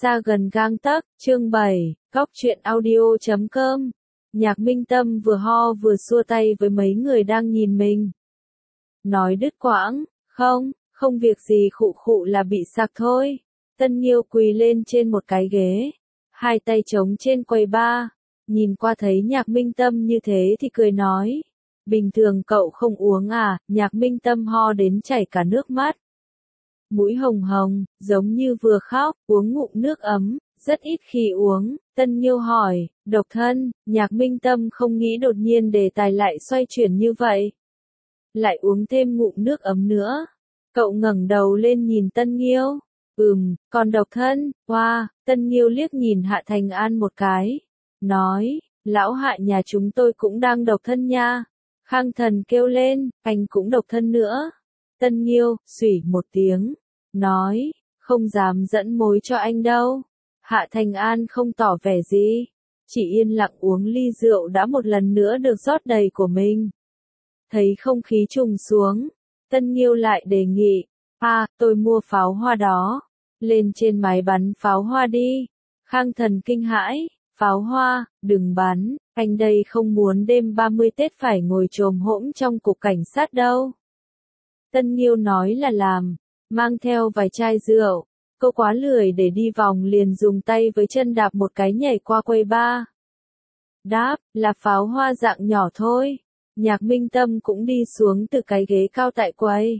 Xa gần gang tấc, chương 7, Cóc truyện audio.com. Nhạc Minh Tâm vừa ho vừa xua tay với mấy người đang nhìn mình. Nói đứt quãng, không việc gì, khụ khụ là bị sặc thôi. Tân Nghiêu quỳ lên trên một cái ghế, hai tay trống trên quầy bar, nhìn qua thấy Nhạc Minh Tâm như thế thì cười nói. Bình thường cậu không uống à? Nhạc Minh Tâm ho đến chảy cả nước mắt. Mũi hồng hồng, giống như vừa khóc, uống ngụm nước ấm, rất ít khi uống. Tân Nghiêu hỏi, độc thân. Nhạc Minh Tâm không nghĩ đột nhiên đề tài lại xoay chuyển như vậy. Lại uống thêm ngụm nước ấm nữa. Cậu ngẩng đầu lên nhìn Tân Nghiêu. Còn độc thân. Wow. Tân Nghiêu liếc nhìn Hạ Thành An một cái. Nói, lão Hạ nhà chúng tôi cũng đang độc thân nha. Khang Thần kêu lên, anh cũng độc thân nữa. Tân Nghiêu, xủy một tiếng. Nói, không dám dẫn mối cho anh đâu. Hạ Thành An không tỏ vẻ gì, chỉ yên lặng uống ly rượu đã một lần nữa được rót đầy của mình. Thấy không khí trùng xuống, Tân Nghiêu lại đề nghị, tôi mua pháo hoa đó, lên trên máy bắn pháo hoa đi. Khang Thần kinh hãi, pháo hoa, đừng bắn, anh đây không muốn đêm 30 Tết phải ngồi chồm hổm trong cục cảnh sát đâu. Tân Nghiêu nói là làm, mang theo vài chai rượu. Cô quá lười để đi vòng liền dùng tay với chân đạp một cái nhảy qua quầy bar. Đáp, là pháo hoa dạng nhỏ thôi. Nhạc Minh Tâm cũng đi xuống từ cái ghế cao tại quầy.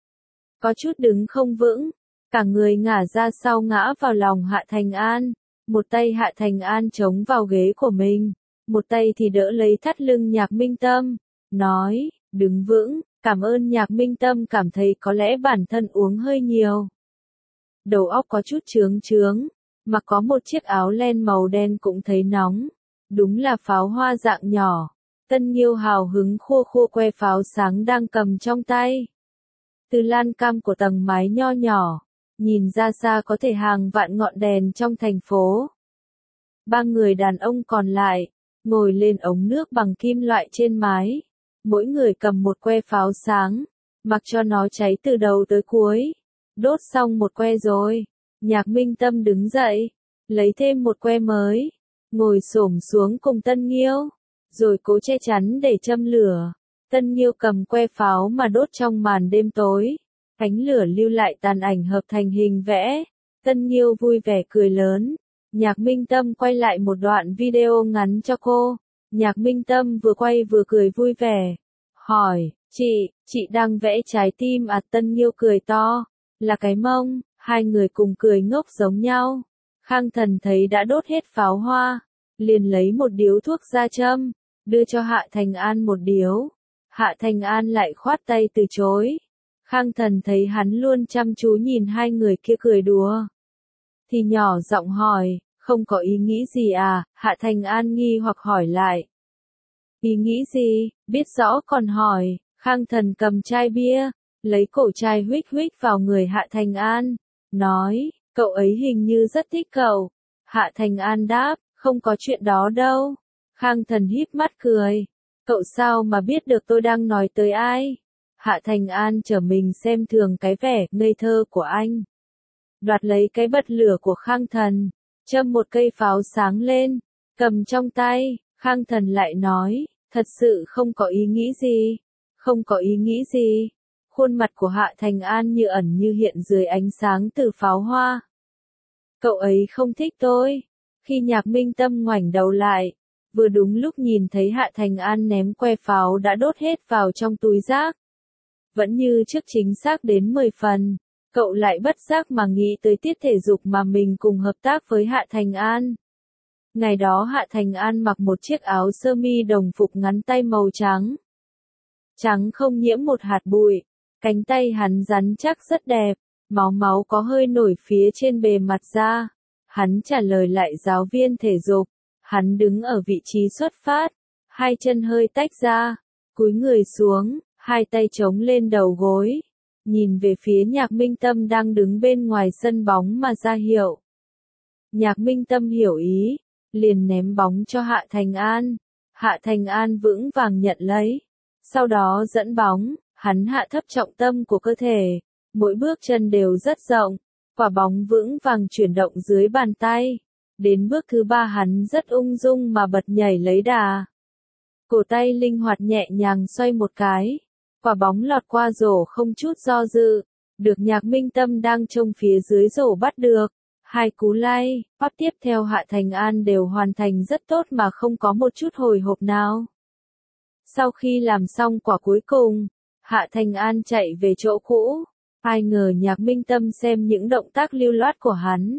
Có chút đứng không vững, cả người ngả ra sau ngã vào lòng Hạ Thành An. Một tay Hạ Thành An chống vào ghế của mình, một tay thì đỡ lấy thắt lưng Nhạc Minh Tâm. Nói, đứng vững, cảm ơn. Nhạc Minh Tâm cảm thấy có lẽ bản thân uống hơi nhiều. Đầu óc có chút chướng, mà có một chiếc áo len màu đen cũng thấy nóng. Đúng là pháo hoa dạng nhỏ. Tân Nghiêu hào hứng khua que pháo sáng đang cầm trong tay. Từ lan can của tầng mái nho nhỏ, nhìn ra xa có thể hàng vạn ngọn đèn trong thành phố. Ba người đàn ông còn lại, ngồi lên ống nước bằng kim loại trên mái. Mỗi người cầm một que pháo sáng, mặc cho nó cháy từ đầu tới cuối. Đốt xong một que rồi, Nhạc Minh Tâm đứng dậy, lấy thêm một que mới, ngồi xổm xuống cùng Tân Nghiêu, rồi cố che chắn để châm lửa. Tân Nghiêu cầm que pháo mà đốt trong màn đêm tối, ánh lửa lưu lại tàn ảnh hợp thành hình vẽ. Tân Nghiêu vui vẻ cười lớn. Nhạc Minh Tâm quay lại một đoạn video ngắn cho cô. Nhạc Minh Tâm vừa quay vừa cười vui vẻ. Hỏi, chị đang vẽ trái tim à? Tân Nghiêu cười to. Là cái mông. Hai người cùng cười ngốc giống nhau. Khang Thần thấy đã đốt hết pháo hoa, liền lấy một điếu thuốc ra châm, đưa cho Hạ Thành An một điếu. Hạ Thành An lại khoát tay từ chối. Khang Thần thấy hắn luôn chăm chú nhìn hai người kia cười đùa, thì nhỏ giọng hỏi, không có ý nghĩ gì à? Hạ Thành An nghi hoặc hỏi lại. Ý nghĩ gì? Biết rõ còn hỏi. Khang Thần cầm chai bia, lấy cổ chai huých vào người Hạ Thành An, nói, cậu ấy hình như rất thích cậu. Hạ Thành An đáp, không có chuyện đó đâu. Khang Thần híp mắt cười, cậu sao mà biết được tôi đang nói tới ai? Hạ Thành An trở mình xem thường cái vẻ ngây thơ của anh. Đoạt lấy cái bật lửa của Khang Thần, châm một cây pháo sáng lên, cầm trong tay. Khang Thần lại nói, thật sự không có ý nghĩ gì. Không có ý nghĩ gì. Khuôn mặt của Hạ Thành An như ẩn như hiện dưới ánh sáng từ pháo hoa. Cậu ấy không thích tôi. Khi Nhạc Minh Tâm ngoảnh đầu lại, vừa đúng lúc nhìn thấy Hạ Thành An ném que pháo đã đốt hết vào trong túi rác. Vẫn như trước chính xác đến 10 phần, cậu lại bất giác mà nghĩ tới tiết thể dục mà mình cùng hợp tác với Hạ Thành An. Ngày đó Hạ Thành An mặc một chiếc áo sơ mi đồng phục ngắn tay màu trắng. Trắng không nhiễm một hạt bụi, cánh tay hắn rắn chắc rất đẹp, máu có hơi nổi phía trên bề mặt da. Hắn trả lời lại giáo viên thể dục, hắn đứng ở vị trí xuất phát, hai chân hơi tách ra, cúi người xuống, hai tay chống lên đầu gối, nhìn về phía Nhạc Minh Tâm đang đứng bên ngoài sân bóng mà ra hiệu. Nhạc Minh Tâm hiểu ý, liền ném bóng cho Hạ Thành An. Hạ Thành An vững vàng nhận lấy, sau đó dẫn bóng, hắn hạ thấp trọng tâm của cơ thể, mỗi bước chân đều rất rộng, Quả bóng vững vàng chuyển động dưới bàn tay. Đến bước thứ 3 hắn rất ung dung mà bật nhảy lấy đà. Cổ tay linh hoạt nhẹ nhàng xoay một cái. Quả bóng lọt qua rổ không chút do dự. Được Nhạc Minh Tâm đang trông phía dưới rổ bắt được. 2 cú lay, pắp tiếp theo Hạ Thành An đều hoàn thành rất tốt mà không có một chút hồi hộp nào. Sau khi làm xong quả cuối cùng, Hạ Thành An chạy về chỗ cũ. Ai ngờ Nhạc Minh Tâm xem những động tác lưu loát của hắn.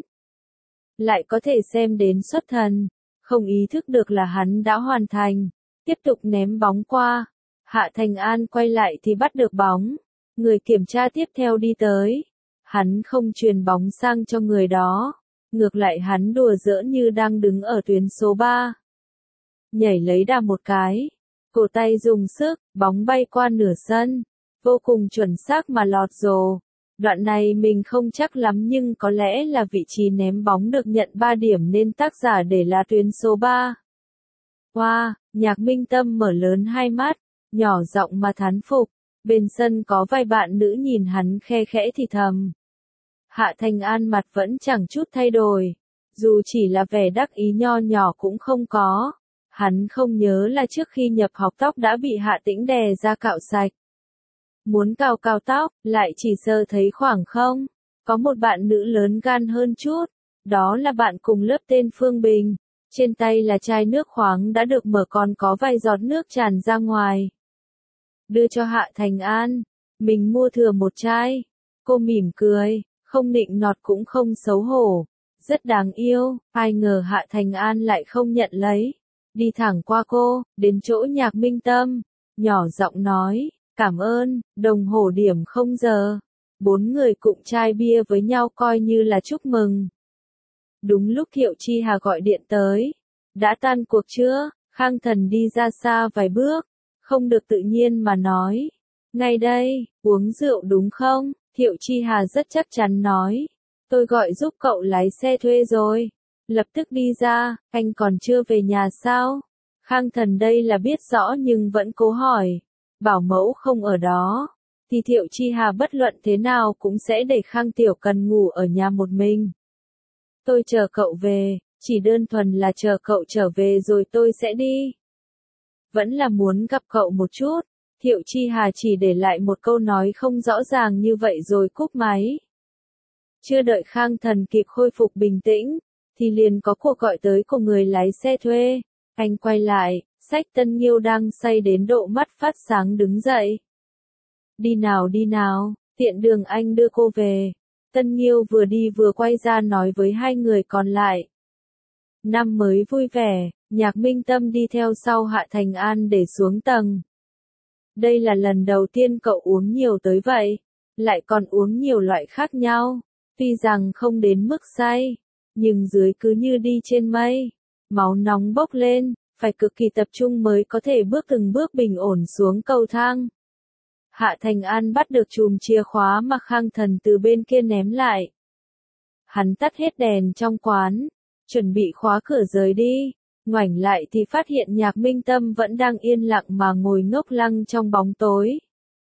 Lại có thể xem đến xuất thần, không ý thức được là hắn đã hoàn thành. Tiếp tục ném bóng qua. Hạ Thành An quay lại thì bắt được bóng. Người kiểm tra tiếp theo đi tới. Hắn không truyền bóng sang cho người đó. Ngược lại hắn đùa giỡn như đang đứng ở tuyến số 3. Nhảy lấy đà một cái. Cổ tay dùng sức, bóng bay qua nửa sân. Vô cùng chuẩn xác mà lọt rổ. Đoạn này mình không chắc lắm nhưng có lẽ là vị trí ném bóng được nhận 3 điểm nên tác giả để là tuyến số 3. Wow, Nhạc Minh Tâm mở lớn hai mắt, nhỏ giọng mà thán phục. Bên sân có vài bạn nữ nhìn hắn khe khẽ thì thầm. Hạ Thành An mặt vẫn chẳng chút thay đổi. Dù chỉ là vẻ đắc ý nho nhỏ cũng không có. Hắn không nhớ là trước khi nhập học tóc đã bị Hạ Tĩnh đè ra cạo sạch. Muốn cào tóc, lại chỉ sơ thấy khoảng không. Có một bạn nữ lớn gan hơn chút. Đó là bạn cùng lớp tên Phương Bình. Trên tay là chai nước khoáng đã được mở còn có vài giọt nước tràn ra ngoài. Đưa cho Hạ Thành An. Mình mua thừa một chai. Cô mỉm cười, không nịnh nọt cũng không xấu hổ. Rất đáng yêu, ai ngờ Hạ Thành An lại không nhận lấy. Đi thẳng qua cô, đến chỗ Nhạc Minh Tâm. Nhỏ giọng nói, cảm ơn, đồng hồ điểm 0 giờ. 4 người cụng chai bia với nhau coi như là chúc mừng. Đúng lúc Thiệu Chi Hà gọi điện tới. Đã tan cuộc chưa? Khang Thần đi ra xa vài bước. Không được tự nhiên mà nói. Ngay đây, uống rượu đúng không? Thiệu Chi Hà rất chắc chắn nói. Tôi gọi giúp cậu lái xe thuê rồi. Lập tức đi ra, anh còn chưa về nhà sao? Khang Thần đây là biết rõ nhưng vẫn cố hỏi. Bảo mẫu không ở đó. Thì Thiệu Chi Hà bất luận thế nào cũng sẽ để Khang Tiểu Cần ngủ ở nhà một mình. Tôi chờ cậu về, chỉ đơn thuần là chờ cậu trở về rồi tôi sẽ đi. Vẫn là muốn gặp cậu một chút. Thiệu Chi Hà chỉ để lại một câu nói không rõ ràng như vậy rồi cúp máy. Chưa đợi Khang Thần kịp khôi phục bình tĩnh, thì liền có cuộc gọi tới của người lái xe thuê. Anh quay lại, xách Tân Nghiêu đang say đến độ mắt phát sáng đứng dậy. Đi nào, tiện đường anh đưa cô về. Tân Nghiêu vừa đi vừa quay ra nói với hai người còn lại. Năm mới vui vẻ, Nhạc Minh Tâm đi theo sau Hạ Thành An để xuống tầng. Đây là lần đầu tiên cậu uống nhiều tới vậy, lại còn uống nhiều loại khác nhau. Tuy rằng không đến mức say, nhưng dưới cứ như đi trên mây. Máu nóng bốc lên, phải cực kỳ tập trung mới có thể bước từng bước bình ổn xuống cầu thang. Hạ Thành An bắt được chùm chìa khóa mà Khang Thần từ bên kia ném lại. Hắn tắt hết đèn trong quán, chuẩn bị khóa cửa rời đi. Ngoảnh lại thì phát hiện Nhạc Minh Tâm vẫn đang yên lặng mà ngồi ngốc lăng trong bóng tối.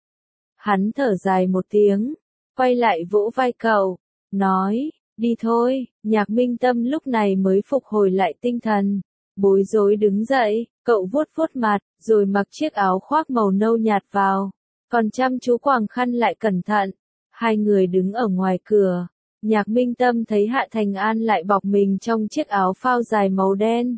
Hắn thở dài một tiếng, quay lại vỗ vai cậu, nói, đi thôi. Nhạc Minh Tâm lúc này mới phục hồi lại tinh thần, bối rối đứng dậy, cậu vuốt vuốt mặt, rồi mặc chiếc áo khoác màu nâu nhạt vào, còn chăm chú quàng khăn lại cẩn thận. Hai người đứng ở ngoài cửa, Nhạc Minh Tâm thấy Hạ Thành An lại bọc mình trong chiếc áo phao dài màu đen.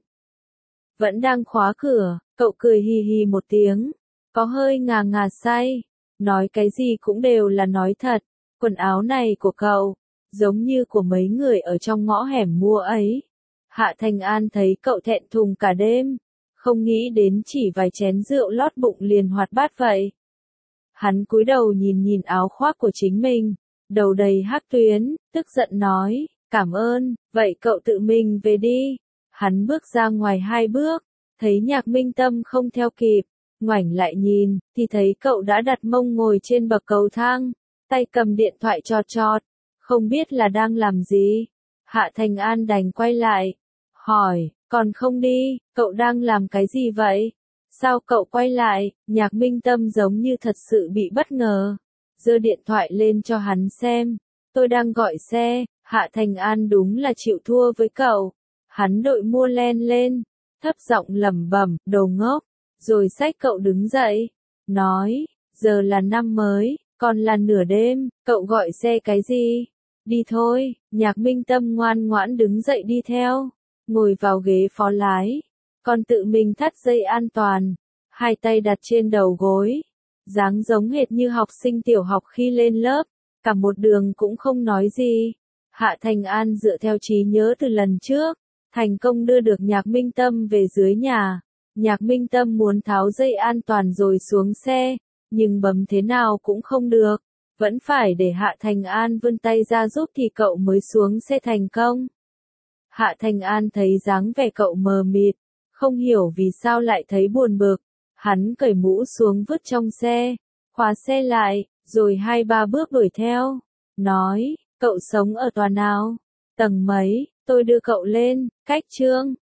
Vẫn đang khóa cửa, cậu cười hì hì một tiếng, có hơi ngà ngà say, nói cái gì cũng đều là nói thật, quần áo này của cậu, giống như của mấy người ở trong ngõ hẻm mua ấy. Hạ Thành An thấy cậu thẹn thùng cả đêm, không nghĩ đến chỉ vài chén rượu lót bụng liền hoạt bát vậy. Hắn cúi đầu nhìn áo khoác của chính mình, đầu đầy hắc tuyến, tức giận nói, cảm ơn, vậy cậu tự mình về đi. Hắn bước ra ngoài 2 bước, thấy Nhạc Minh Tâm không theo kịp, ngoảnh lại nhìn, thì thấy cậu đã đặt mông ngồi trên bậc cầu thang, tay cầm điện thoại chọt, không biết là đang làm gì. Hạ Thành An đành quay lại, hỏi, còn không đi, cậu đang làm cái gì vậy? Sao cậu quay lại? Nhạc Minh Tâm giống như thật sự bị bất ngờ, giơ điện thoại lên cho hắn xem, tôi đang gọi xe, Hạ Thành An đúng là chịu thua với cậu. Hắn đội mua len lên, thấp giọng lẩm bẩm, đồ ngốc, rồi xách cậu đứng dậy, nói, giờ là năm mới, còn là nửa đêm, cậu gọi xe cái gì? Đi thôi, Nhạc Minh Tâm ngoan ngoãn đứng dậy đi theo, ngồi vào ghế phó lái, còn tự mình thắt dây an toàn, hai tay đặt trên đầu gối, dáng giống hệt như học sinh tiểu học khi lên lớp, cả một đường cũng không nói gì. Hạ Thành An dựa theo trí nhớ từ lần trước, thành công đưa được Nhạc Minh Tâm về dưới nhà. Nhạc Minh Tâm muốn tháo dây an toàn rồi xuống xe, nhưng bấm thế nào cũng không được, vẫn phải để Hạ Thành An vươn tay ra giúp thì cậu mới xuống xe thành công. Hạ Thành An thấy dáng vẻ cậu mờ mịt, không hiểu vì sao lại thấy buồn bực. Hắn cởi mũ xuống vứt trong xe, khóa xe lại, rồi 2-3 bước đuổi theo, nói, cậu sống ở tòa nào? Tầng mấy? Tôi đưa cậu lên, cách Trương.